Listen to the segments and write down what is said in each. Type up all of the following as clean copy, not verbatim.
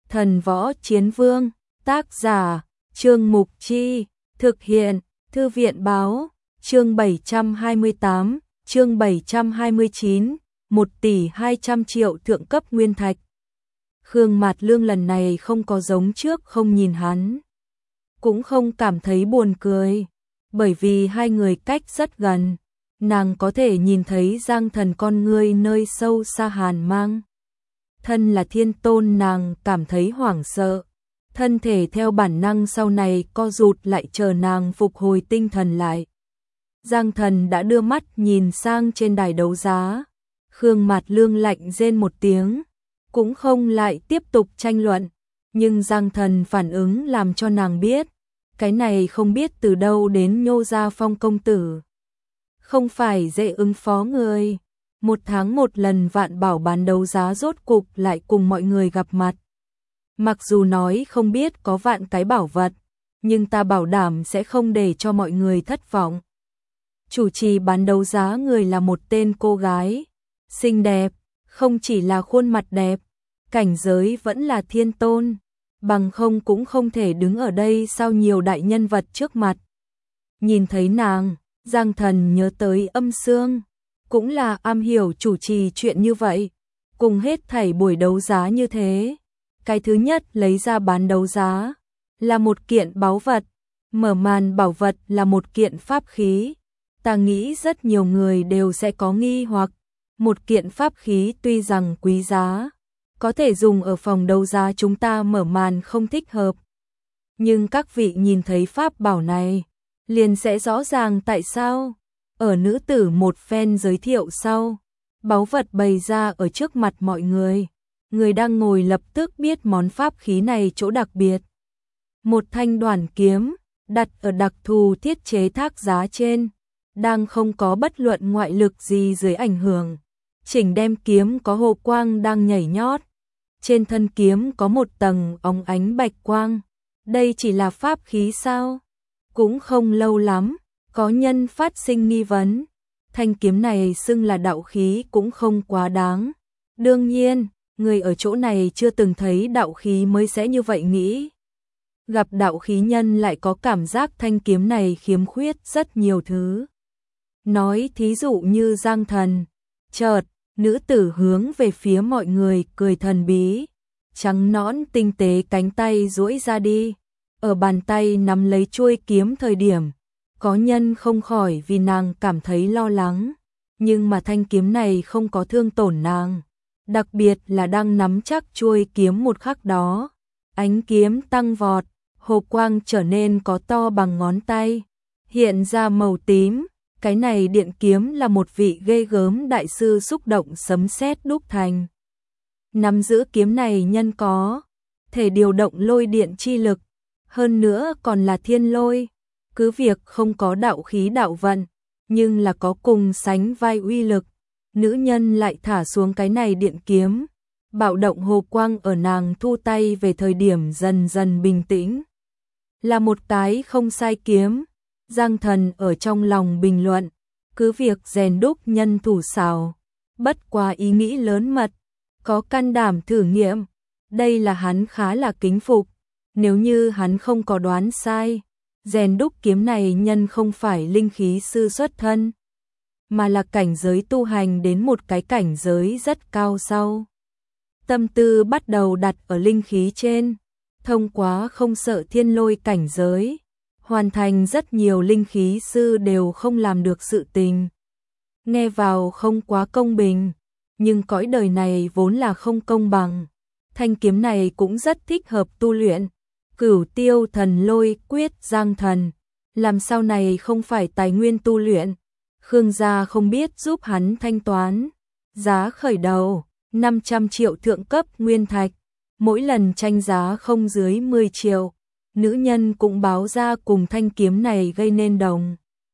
Thần Võ Chiến Vương, tác giả, Trương Mục Chi, thực hiện, Thư viện báo, chương 728, chương 729, 1 tỷ 200 triệu thượng cấp nguyên thạch. Khương Mạt Lương lần này không có giống trước không nhìn hắn, cũng không cảm thấy buồn cười, bởi vì hai người cách rất gần, nàng có thể nhìn thấy Giang Thần con ngươi nơi sâu xa hàn mang. Thân là thiên tôn nàng cảm thấy hoảng sợ, thân thể theo bản năng sau này co rụt lại chờ nàng phục hồi tinh thần lại. Giang Thần đã đưa mắt nhìn sang trên đài đấu giá, Khương Mạt Lương lạnh rên một tiếng, cũng không lại tiếp tục tranh luận, nhưng Giang Thần phản ứng làm cho nàng biết, cái này không biết từ đâu đến nhô ra Phong công tử. Không phải dễ ứng phó người. 1 tháng một lần Vạn Bảo bán đấu giá rốt cục lại cùng mọi người gặp mặt. Mặc dù nói không biết có vạn cái bảo vật, nhưng ta bảo đảm sẽ không để cho mọi người thất vọng. Chủ trì bán đấu giá người là một tên cô gái, xinh đẹp, không chỉ là khuôn mặt đẹp, cảnh giới vẫn là thiên tôn, bằng không cũng không thể đứng ở đây sau nhiều đại nhân vật trước mặt. Nhìn thấy nàng, Giang Thần nhớ tới Âm Sương, cũng là am hiểu chủ trì chuyện như vậy, cùng hết thảy buổi đấu giá như thế. Cái thứ nhất lấy ra bán đấu giá là một kiện báu vật, mở màn bảo vật là một kiện pháp khí. Ta nghĩ rất nhiều người đều sẽ có nghi hoặc, một kiện pháp khí tuy rằng quý giá, có thể dùng ở phòng đấu giá chúng ta mở màn không thích hợp. Nhưng các vị nhìn thấy pháp bảo này, liền sẽ rõ ràng tại sao. Ở nữ tử một phen giới thiệu sau, báu vật bày ra ở trước mặt mọi người, người đang ngồi lập tức biết món pháp khí này chỗ đặc biệt. Một thanh đoản kiếm, đặt ở đặc thù thiết chế thác giá trên, đang không có bất luận ngoại lực gì dưới ảnh hưởng. Chỉnh đem kiếm có hồ quang đang nhảy nhót, trên thân kiếm có một tầng óng ánh bạch quang. Đây chỉ là pháp khí sao? Cũng không lâu lắm, có nhân phát sinh nghi vấn, thanh kiếm này xưng là đạo khí cũng không quá đáng. Đương nhiên, người ở chỗ này chưa từng thấy đạo khí mới sẽ như vậy nghĩ. Gặp đạo khí nhân lại có cảm giác thanh kiếm này khiếm khuyết rất nhiều thứ. Nói thí dụ như Giang Thần, chợt, nữ tử hướng về phía mọi người cười thần bí, trắng nõn tinh tế cánh tay duỗi ra đi, ở bàn tay nắm lấy chuôi kiếm thời điểm. Có nhân không khỏi vì nàng cảm thấy lo lắng, nhưng mà thanh kiếm này không có thương tổn nàng, đặc biệt là đang nắm chắc chuôi kiếm một khắc đó, ánh kiếm tăng vọt, hồ quang trở nên có to bằng ngón tay, hiện ra màu tím, cái này điện kiếm là một vị ghê gớm đại sư xúc động sấm sét đúc thành. Nắm giữ kiếm này nhân có thể điều động lôi điện chi lực, hơn nữa còn là thiên lôi. Cứ việc không có đạo khí đạo vận, nhưng là có cùng sánh vai uy lực. Nữ nhân lại thả xuống cái này điện kiếm, bạo động hồ quang ở nàng thu tay về thời điểm dần dần bình tĩnh. Là một cái không sai kiếm, Giang Thần ở trong lòng bình luận, cứ việc rèn đúc nhân thủ xảo, bất quá ý nghĩ lớn mật, có can đảm thử nghiệm, đây là hắn khá là kính phục. Nếu như hắn không có đoán sai, rèn đúc kiếm này nhân không phải linh khí sư xuất thân, mà là cảnh giới tu hành đến một cái cảnh giới rất cao sau. Tâm tư bắt đầu đặt ở linh khí trên, thông qua không sợ thiên lôi cảnh giới, hoàn thành rất nhiều linh khí sư đều không làm được sự tình. Nghe vào không quá công bình, nhưng cõi đời này vốn là không công bằng. Thanh kiếm này cũng rất thích hợp tu luyện. Cửu Tiêu Thần Lôi Quyết Giang Thần, làm sau này không phải tài nguyên tu luyện, Khương gia không biết giúp hắn thanh toán. Giá khởi đầu 500 triệu thượng cấp nguyên thạch, mỗi lần tranh giá không dưới 10 triệu. Nữ nhân cũng báo ra cùng thanh kiếm này gây nên đồng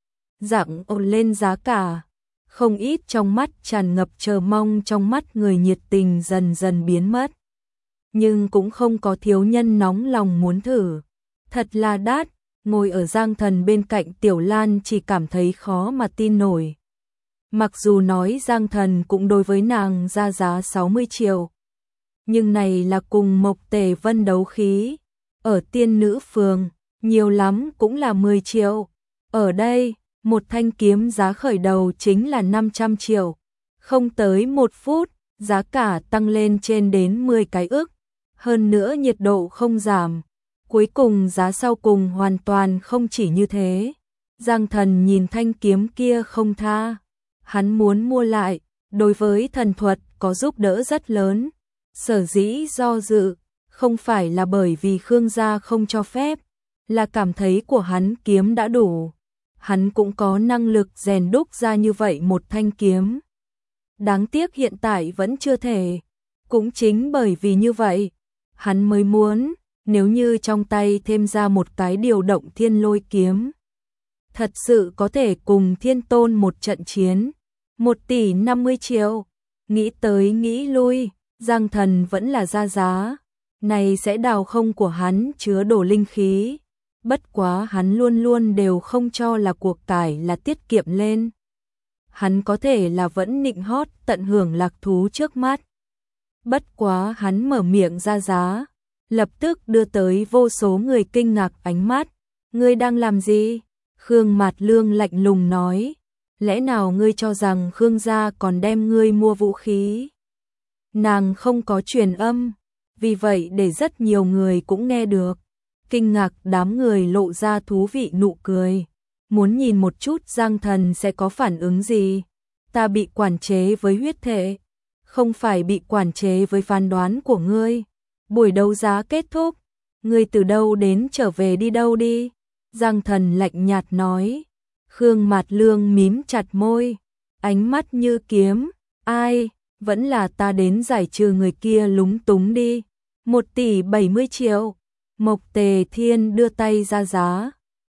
dạng ồn lên giá cả. Không ít trong mắt tràn ngập chờ mong, trong mắt người nhiệt tình dần dần biến mất. Nhưng cũng không có thiếu nhân nóng lòng muốn thử. Thật là đắt, ngồi ở Giang Thần bên cạnh Tiểu Lan chỉ cảm thấy khó mà tin nổi. Mặc dù nói Giang Thần cũng đối với nàng ra giá 60 triệu. nhưng này là cùng Mộc Tề Vân đấu khí. Ở tiên nữ phường, nhiều lắm cũng là 10 triệu. Ở đây, một thanh kiếm giá khởi đầu chính là 500 triệu. Không tới 1 phút, giá cả tăng lên trên đến 10 cái ức. Hơn nữa nhiệt độ không giảm. Cuối cùng giá sau cùng hoàn toàn không chỉ như thế. Giang Thần nhìn thanh kiếm kia không tha. Hắn muốn mua lại, đối với thần thuật có giúp đỡ rất lớn. Sở dĩ do dự, không phải là bởi vì Khương gia không cho phép, là cảm thấy của hắn kiếm đã đủ. Hắn cũng có năng lực rèn đúc ra như vậy một thanh kiếm. Đáng tiếc hiện tại vẫn chưa thể. Cũng chính bởi vì như vậy, hắn mới muốn, nếu như trong tay thêm ra một cái điều động thiên lôi kiếm, thật sự có thể cùng thiên tôn một trận chiến. 1 tỷ 50 triệu. Nghĩ tới nghĩ lui, Giang Thần vẫn là ra giá. Này sẽ đào không của hắn chứa đổ linh khí. Bất quá hắn luôn luôn đều không cho là cuộc cải là tiết kiệm lên. Hắn có thể là vẫn nịnh hót tận hưởng lạc thú trước mắt. Bất quá hắn mở miệng ra giá, lập tức đưa tới vô số người kinh ngạc ánh mắt. Ngươi đang làm gì? Khương Mạt Lương lạnh lùng nói. Lẽ nào ngươi cho rằng Khương gia còn đem ngươi mua vũ khí? Nàng không có truyền âm, vì vậy để rất nhiều người cũng nghe được. Kinh ngạc đám người lộ ra thú vị nụ cười. Muốn nhìn một chút Giang Thần sẽ có phản ứng gì. Ta bị quản chế với huyết thể, không phải bị quản chế với phán đoán của ngươi. Buổi đấu giá kết thúc, ngươi từ đâu đến trở về đi đâu đi. Giang Thần lạnh nhạt nói. Khương Mạt Lương mím chặt môi, ánh mắt như kiếm. Ai, vẫn là ta đến giải trừ người kia lúng túng đi. 1 tỷ 70 triệu. Mộc Tề Thiên đưa tay ra giá.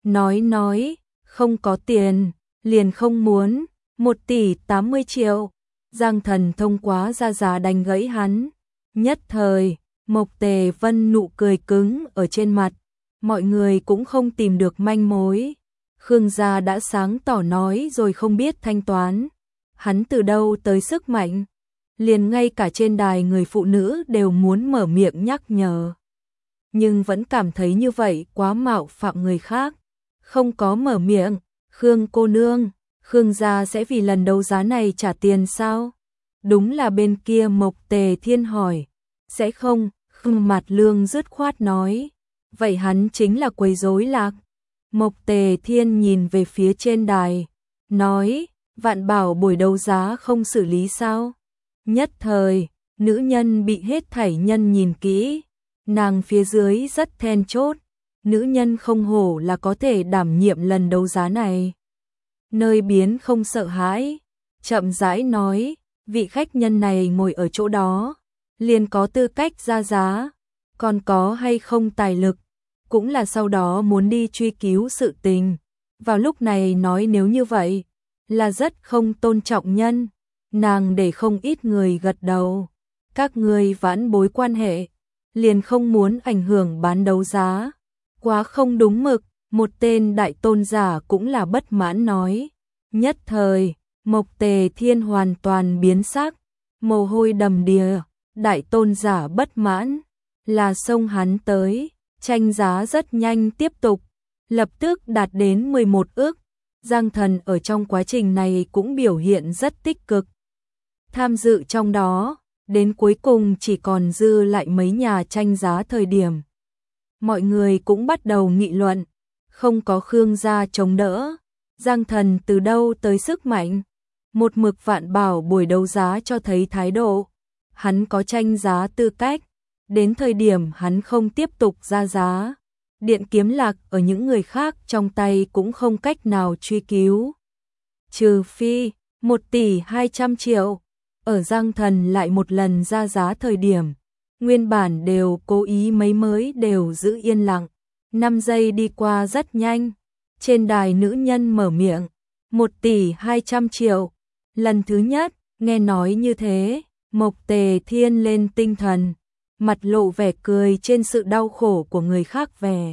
Nói, không có tiền, liền không muốn. 1 tỷ 80 triệu. Giang Thần thông quá ra giá đánh gãy hắn. Nhất thời, Mộc Tề Vân nụ cười cứng ở trên mặt. Mọi người cũng không tìm được manh mối. Khương gia đã sáng tỏ nói rồi không biết thanh toán. Hắn từ đâu tới sức mạnh? Liền ngay cả trên đài người phụ nữ đều muốn mở miệng nhắc nhở. Nhưng vẫn cảm thấy như vậy quá mạo phạm người khác. Không có mở miệng. Khương cô nương, Khương gia sẽ vì lần đấu giá này trả tiền sao? Đúng là bên kia Mộc Tề Thiên hỏi. Sẽ không, Khương Mạt Lương dứt khoát nói. Vậy hắn chính là quấy rối lạc. Mộc Tề Thiên nhìn về phía trên đài, nói, Vạn Bảo buổi đấu giá không xử lý sao? Nhất thời, nữ nhân bị hết thảy nhân nhìn kỹ, nàng phía dưới rất then chốt, nữ nhân không hổ là có thể đảm nhiệm lần đấu giá này. Nơi biến không sợ hãi, chậm rãi nói, vị khách nhân này ngồi ở chỗ đó, liền có tư cách ra giá, còn có hay không tài lực, cũng là sau đó muốn đi truy cứu sự tình. Vào lúc này nói nếu như vậy, là rất không tôn trọng nhân. Nàng để không ít người gật đầu. Các người vãn bối quan hệ, liền không muốn ảnh hưởng bán đấu giá. Quá không đúng mực, một tên đại tôn giả cũng là bất mãn nói. Nhất thời, Mộc Tề Thiên hoàn toàn biến sắc, mồ hôi đầm đìa, đại tôn giả bất mãn, là xông hắn tới. Tranh giá rất nhanh tiếp tục, lập tức đạt đến 11 ức. Giang Thần ở trong quá trình này cũng biểu hiện rất tích cực. Tham dự trong đó, đến cuối cùng chỉ còn dư lại mấy nhà tranh giá thời điểm. Mọi người cũng bắt đầu nghị luận, không có Khương gia chống đỡ. Giang Thần từ đâu tới sức mạnh? Một mực Vạn Bảo buổi đấu giá cho thấy thái độ. Hắn có tranh giá tư cách. Đến thời điểm hắn không tiếp tục ra giá, điện kiếm lạc ở những người khác trong tay cũng không cách nào truy cứu. Trừ phi, 1 tỷ 200 triệu, ở Giang Thần lại một lần ra giá thời điểm, nguyên bản đều cố ý mấy mới đều giữ yên lặng. 5 giây đi qua rất nhanh, trên đài nữ nhân mở miệng, 1 tỷ 200 triệu. Lần thứ nhất, nghe nói như thế, Mộc Tề Thiên lên tinh thần. Mặt lộ vẻ cười trên sự đau khổ của người khác về.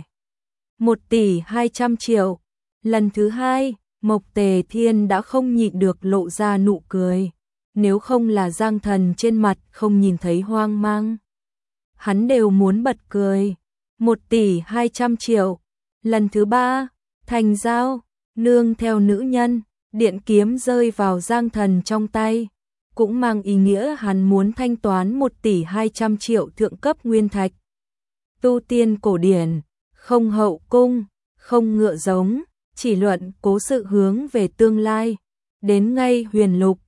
1 tỷ 200 triệu. Lần thứ hai, Mộc Tề Thiên đã không nhịn được lộ ra nụ cười. Nếu không là Giang Thần trên mặt không nhìn thấy hoang mang. hắn đều muốn bật cười. 1.200.000.000. Lần thứ 3, thành giao, nương theo nữ nhân, điện kiếm rơi vào Giang Thần trong tay, cũng mang ý nghĩa hắn muốn thanh toán 1.200.000.000 thượng cấp nguyên thạch. Tu tiên cổ điển, không hậu cung, không ngựa giống, chỉ luận cố sự hướng về tương lai, đến ngay huyền lục,